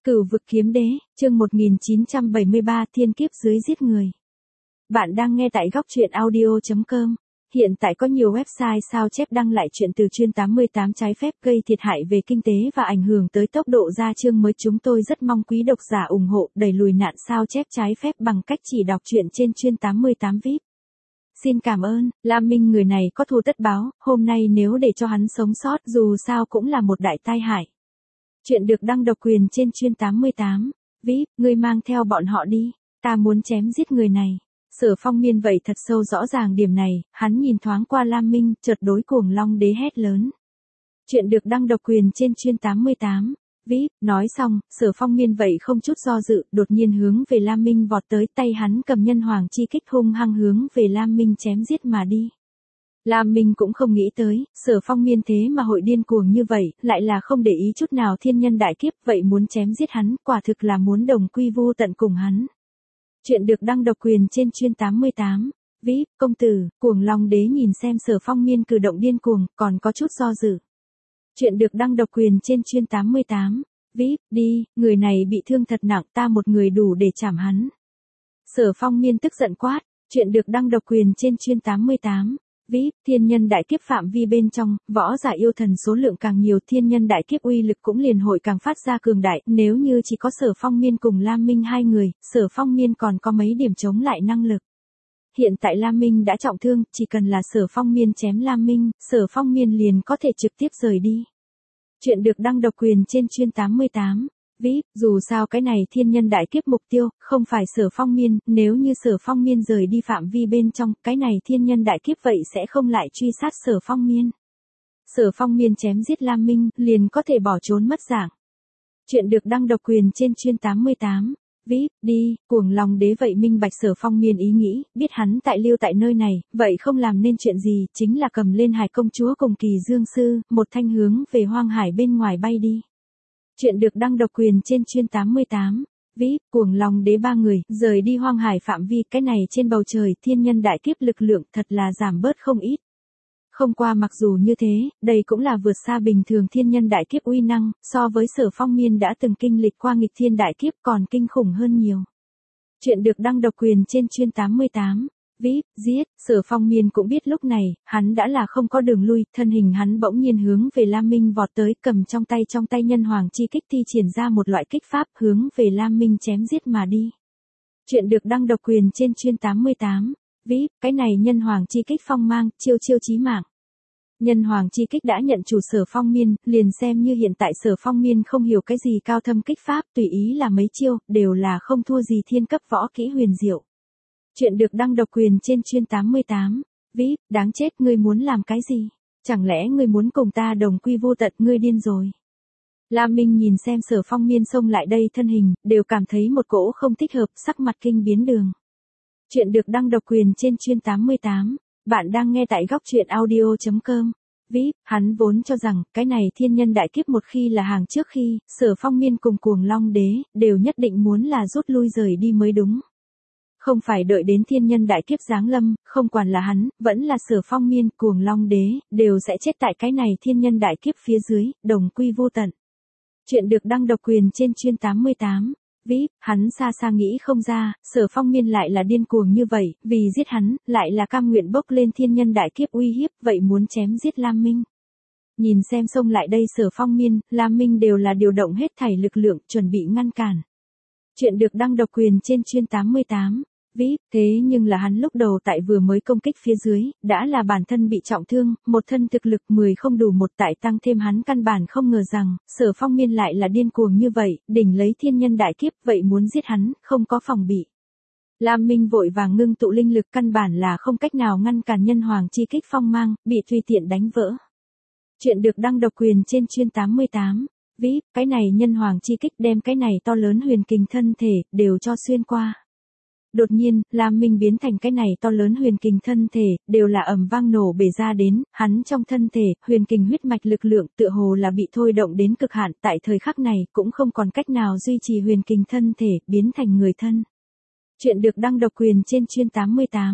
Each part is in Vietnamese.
Cửu vực kiếm đế, chương 1973 thiên kiếp dưới giết người. Bạn đang nghe tại góc truyện audio.com. Hiện tại có nhiều website sao chép đăng lại chuyện từ chuyên 88 trái phép gây thiệt hại về kinh tế và ảnh hưởng tới tốc độ ra chương mới. Chúng tôi rất mong quý độc giả ủng hộ đẩy lùi nạn sao chép trái phép bằng cách chỉ đọc truyện trên chuyên 88 VIP. Xin cảm ơn, Lam Minh người này có thù tất báo, hôm nay nếu để cho hắn sống sót dù sao cũng là một đại tai hại. Chuyện được đăng độc quyền trên chuyên 88. VIP, ngươi mang theo bọn họ đi, ta muốn chém giết người này. Sở Phong Miên vậy thật sâu rõ ràng điểm này, hắn nhìn thoáng qua Lam Minh, chợt đối Cuồng Long Đế hét lớn. Chuyện được đăng độc quyền trên chuyên 88. VIP, nói xong, Sở Phong Miên vậy không chút do dự, đột nhiên hướng về Lam Minh vọt tới, tay hắn cầm nhân hoàng chi kích hung hăng hướng về Lam Minh chém giết mà đi. Lam Minh cũng không nghĩ tới, Sở Phong Miên thế mà hội điên cuồng như vậy, lại là không để ý chút nào thiên nhân đại kiếp, vậy muốn chém giết hắn, quả thực là muốn đồng quy vu tận cùng hắn. Chuyện được đăng độc quyền trên chuyên 88. VIP, công tử, Cuồng Long Đế nhìn xem Sở Phong Miên cử động điên cuồng, còn có chút do dự. Chuyện được đăng độc quyền trên chuyên 88. VIP, đi, người này bị thương thật nặng, ta một người đủ để chảm hắn. Sở Phong Miên tức giận quát. Chuyện được đăng độc quyền trên chuyên 88. VIP, thiên nhân đại kiếp phạm vi bên trong, võ giả yêu thần số lượng càng nhiều, thiên nhân đại kiếp uy lực cũng liền hội càng phát ra cường đại, nếu như chỉ có Sở Phong Miên cùng Lam Minh hai người, Sở Phong Miên còn có mấy điểm chống lại năng lực. Hiện tại Lam Minh đã trọng thương, chỉ cần là Sở Phong Miên chém Lam Minh, Sở Phong Miên liền có thể trực tiếp rời đi. Chuyện được đăng độc quyền trên chuyên 88. VIP, dù sao cái này thiên nhân đại kiếp mục tiêu, không phải Sở Phong Miên, nếu như Sở Phong Miên rời đi phạm vi bên trong, cái này thiên nhân đại kiếp vậy sẽ không lại truy sát Sở Phong Miên. Sở Phong Miên chém giết Lam Minh, liền có thể bỏ trốn mất dạng. Chuyện được đăng độc quyền trên chuyên 88. VIP, đi, Cuồng Long Đế vậy minh bạch Sở Phong Miên ý nghĩ, biết hắn tại lưu tại nơi này, vậy không làm nên chuyện gì, chính là cầm lên Hải công chúa cùng Kỳ Dương sư, một thanh hướng về hoang hải bên ngoài bay đi. Chuyện được đăng độc quyền trên chuyên 88. VIP, Cuồng Long Đế ba người, rời đi hoang hải phạm vi, cái này trên bầu trời thiên nhân đại kiếp lực lượng thật là giảm bớt không ít. Không qua mặc dù như thế, đây cũng là vượt xa bình thường thiên nhân đại kiếp uy năng, so với Sở Phong Miên đã từng kinh lịch qua nghịch thiên đại kiếp còn kinh khủng hơn nhiều. Chuyện được đăng độc quyền trên chuyên 88. VIP, giết, Sở Phong Miên cũng biết lúc này, hắn đã là không có đường lui, thân hình hắn bỗng nhiên hướng về Lam Minh vọt tới, cầm trong tay nhân hoàng chi kích thi triển ra một loại kích pháp hướng về Lam Minh chém giết mà đi. Chuyện được đăng độc quyền trên chuyên 88. VIP, cái này nhân hoàng chi kích phong mang, chiêu chí mạng. Nhân hoàng chi kích đã nhận chủ Sở Phong Miên, liền xem như hiện tại Sở Phong Miên không hiểu cái gì cao thâm kích pháp, tùy ý là mấy chiêu, đều là không thua gì thiên cấp võ kỹ huyền diệu. Chuyện được đăng độc quyền trên chuyên 88. VIP, đáng chết, ngươi muốn làm cái gì? Chẳng lẽ ngươi muốn cùng ta đồng quy vô tận, ngươi điên rồi? Lam Minh nhìn xem Sở Phong Miên xông lại đây thân hình, đều cảm thấy một cỗ không thích hợp, sắc mặt kinh biến đường. Chuyện được đăng độc quyền trên chuyên 88. Bạn đang nghe tại góc truyện audio.com. VIP, hắn vốn cho rằng, cái này thiên nhân đại kiếp một khi là hàng trước khi, Sở Phong Miên cùng Cuồng Long Đế, đều nhất định muốn là rút lui rời đi mới đúng. Không phải đợi đến thiên nhân đại kiếp giáng lâm, không quản là hắn, vẫn là Sở Phong Miên, Cuồng Long Đế, đều sẽ chết tại cái này thiên nhân đại kiếp phía dưới, đồng quy vô tận. Chuyện được đăng độc quyền trên chuyên 88. VIP, hắn xa xa nghĩ không ra, Sở Phong Miên lại là điên cuồng như vậy, vì giết hắn, lại là cam nguyện bốc lên thiên nhân đại kiếp uy hiếp, vậy muốn chém giết Lam Minh. Nhìn xem xông lại đây Sở Phong Miên, Lam Minh đều là điều động hết thảy lực lượng, chuẩn bị ngăn cản. Chuyện được đăng độc quyền trên chuyên 88. VIP, thế nhưng là hắn lúc đầu tại vừa mới công kích phía dưới, đã là bản thân bị trọng thương, một thân thực lực 10 không đủ một tại tăng thêm hắn căn bản không ngờ rằng, Sở Phong Miên lại là điên cuồng như vậy, đỉnh lấy thiên nhân đại kiếp, vậy muốn giết hắn, không có phòng bị. Lam Minh vội vàng ngưng tụ linh lực căn bản là không cách nào ngăn cản nhân hoàng chi kích phong mang, bị tùy tiện đánh vỡ. Chuyện được đăng độc quyền trên chuyên 88. VIP, cái này nhân hoàng chi kích đem cái này to lớn huyền kình thân thể, đều cho xuyên qua. Đột nhiên, Lam Minh biến thành cái này to lớn huyền kình thân thể, đều là ầm vang nổ bể ra đến, hắn trong thân thể, huyền kình huyết mạch lực lượng tựa hồ là bị thôi động đến cực hạn, tại thời khắc này cũng không còn cách nào duy trì huyền kình thân thể, biến thành người thân. Chuyện được đăng độc quyền trên chuyên 88.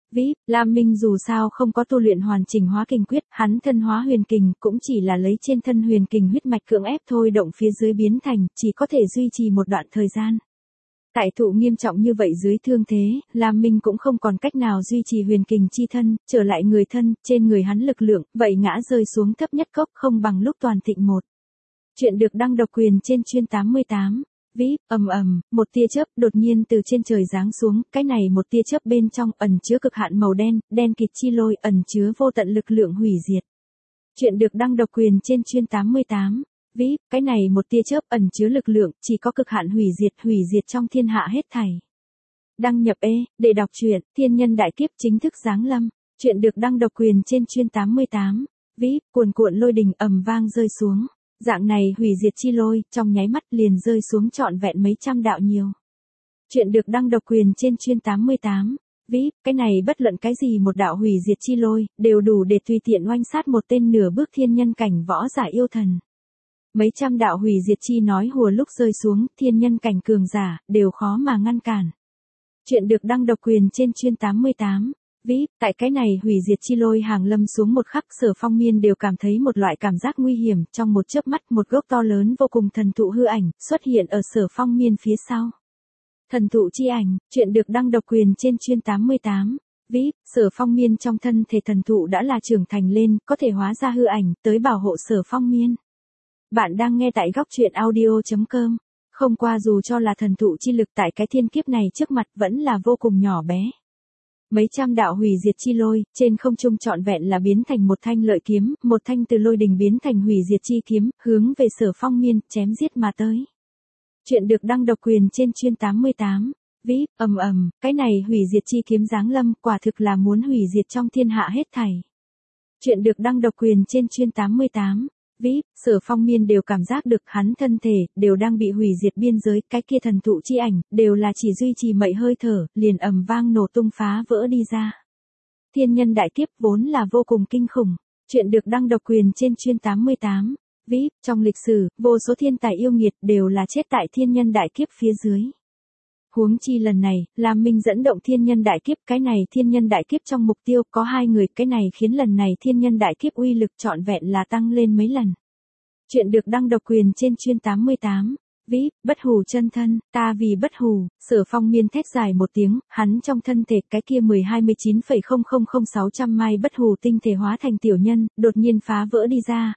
VIP, Lam Minh dù sao không có tu luyện hoàn chỉnh hóa kình quyết, hắn thân hóa huyền kình cũng chỉ là lấy trên thân huyền kình huyết mạch cưỡng ép thôi động phía dưới biến thành, chỉ có thể duy trì một đoạn thời gian. Tại thụ nghiêm trọng như vậy dưới thương thế, Lam Minh cũng không còn cách nào duy trì huyền kình chi thân, trở lại người thân, trên người hắn lực lượng, vậy ngã rơi xuống thấp nhất cốc không bằng lúc toàn thịnh một. Chuyện được đăng độc quyền trên chuyên 88. VIP, một tia chớp đột nhiên từ trên trời giáng xuống, cái này một tia chớp bên trong ẩn chứa cực hạn màu đen, đen kịt chi lôi ẩn chứa vô tận lực lượng hủy diệt. Chuyện được đăng độc quyền trên chuyên 88. VIP, cái này một tia chớp ẩn chứa lực lượng, chỉ có cực hạn hủy diệt trong thiên hạ hết thảy. Đăng nhập để đọc truyện, thiên nhân đại kiếp chính thức giáng lâm. Chuyện được đăng độc quyền trên chuyên 88. VIP, cuồn cuộn lôi đình ầm vang rơi xuống. Dạng này hủy diệt chi lôi, trong nháy mắt liền rơi xuống trọn vẹn mấy trăm đạo nhiều. Chuyện được đăng độc quyền trên chuyên 88. VIP, cái này bất luận cái gì một đạo hủy diệt chi lôi, đều đủ để tùy tiện oanh sát một tên nửa bước thiên nhân cảnh võ giả yêu thần. Mấy trăm đạo hủy diệt chi nói hùa lúc rơi xuống, thiên nhân cảnh cường giả, đều khó mà ngăn cản. Chuyện được đăng độc quyền trên chuyên 88. VIP, tại cái này hủy diệt chi lôi hàng lâm xuống một khắc, Sở Phong Miên đều cảm thấy một loại cảm giác nguy hiểm, trong một chớp mắt một gốc to lớn vô cùng thần thụ hư ảnh, xuất hiện ở Sở Phong Miên phía sau. Thần thụ chi ảnh, chuyện được đăng độc quyền trên chuyên 88. VIP, Sở Phong Miên trong thân thể thần thụ đã là trưởng thành lên, có thể hóa ra hư ảnh, tới bảo hộ Sở Phong Miên. Bạn đang nghe tại góc truyện audio.com. Không qua dù cho là thần thụ chi lực tại cái thiên kiếp này trước mặt vẫn là vô cùng nhỏ bé. Mấy trăm đạo hủy diệt chi lôi, trên không trung trọn vẹn là biến thành một thanh lợi kiếm, một thanh từ lôi đình biến thành hủy diệt chi kiếm, hướng về Sở Phong Miên, chém giết mà tới. Chuyện được đăng độc quyền trên chuyên 88. VIP, cái này hủy diệt chi kiếm giáng lâm, quả thực là muốn hủy diệt trong thiên hạ hết thảy. Chuyện được đăng độc quyền trên chuyên 88. VIP, Sở Phong Miên đều cảm giác được hắn thân thể, đều đang bị hủy diệt biên giới, cái kia thần thụ chi ảnh, đều là chỉ duy trì mậy hơi thở, liền ầm vang nổ tung phá vỡ đi ra. Thiên nhân đại kiếp vốn là vô cùng kinh khủng. Chuyện được đăng độc quyền trên chuyên 88. VIP, trong lịch sử, vô số thiên tài yêu nghiệt đều là chết tại thiên nhân đại kiếp phía dưới. Huống chi lần này, Lam Minh dẫn động thiên nhân đại kiếp, cái này thiên nhân đại kiếp trong mục tiêu có 2 người, cái này khiến lần này thiên nhân đại kiếp uy lực trọn vẹn là tăng lên mấy lần. Chuyện được đăng độc quyền trên chuyên 88. VIP, bất hủ chân thân, ta vì bất hủ, Sở Phong Miên thét dài một tiếng, hắn trong thân thể cái kia 10-29,000600 mai bất hủ tinh thể hóa thành tiểu nhân, đột nhiên phá vỡ đi ra,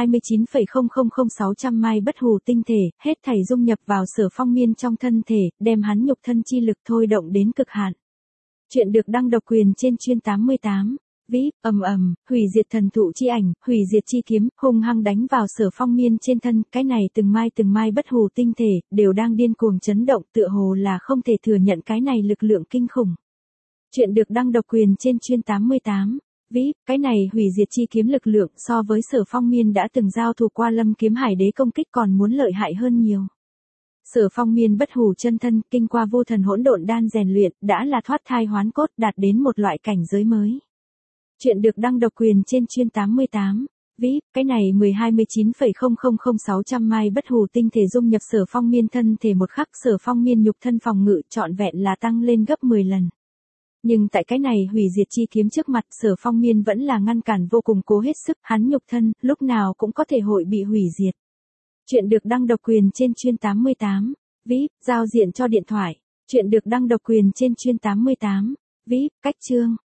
10-29,000600 mai bất hủ tinh thể, hết thảy dung nhập vào Sở Phong Miên trong thân thể, đem hắn nhục thân chi lực thôi động đến cực hạn. Chuyện được đăng độc quyền trên chuyên 88. VIP, hủy diệt thần thụ chi ảnh, hủy diệt chi kiếm, hung hăng đánh vào Sở Phong Miên trên thân, cái này từng mai bất hủ tinh thể, đều đang điên cuồng chấn động, tựa hồ là không thể thừa nhận cái này lực lượng kinh khủng. Chuyện được đăng độc quyền trên chuyên 88. VIP, cái này hủy diệt chi kiếm lực lượng so với Sở Phong Miên đã từng giao thủ qua Lâm Kiếm Hải Đế công kích còn muốn lợi hại hơn nhiều. Sở Phong Miên bất hủ chân thân, kinh qua vô thần hỗn độn đan rèn luyện, đã là thoát thai hoán cốt, đạt đến một loại cảnh giới mới. Chuyện được đăng độc quyền trên chuyên 88. VIP, cái này 10-29,000600 mai bất hủ tinh thể dung nhập Sở Phong Miên thân thể một khắc, Sở Phong Miên nhục thân phòng ngự trọn vẹn là tăng lên gấp 10 lần. Nhưng tại cái này hủy diệt chi kiếm trước mặt, Sở Phong Miên vẫn là ngăn cản vô cùng cố hết sức, hắn nhục thân, lúc nào cũng có thể hội bị hủy diệt. Chuyện được đăng độc quyền trên chuyên 88. VIP, giao diện cho điện thoại. Chuyện được đăng độc quyền trên chuyên 88. VIP, cách chương.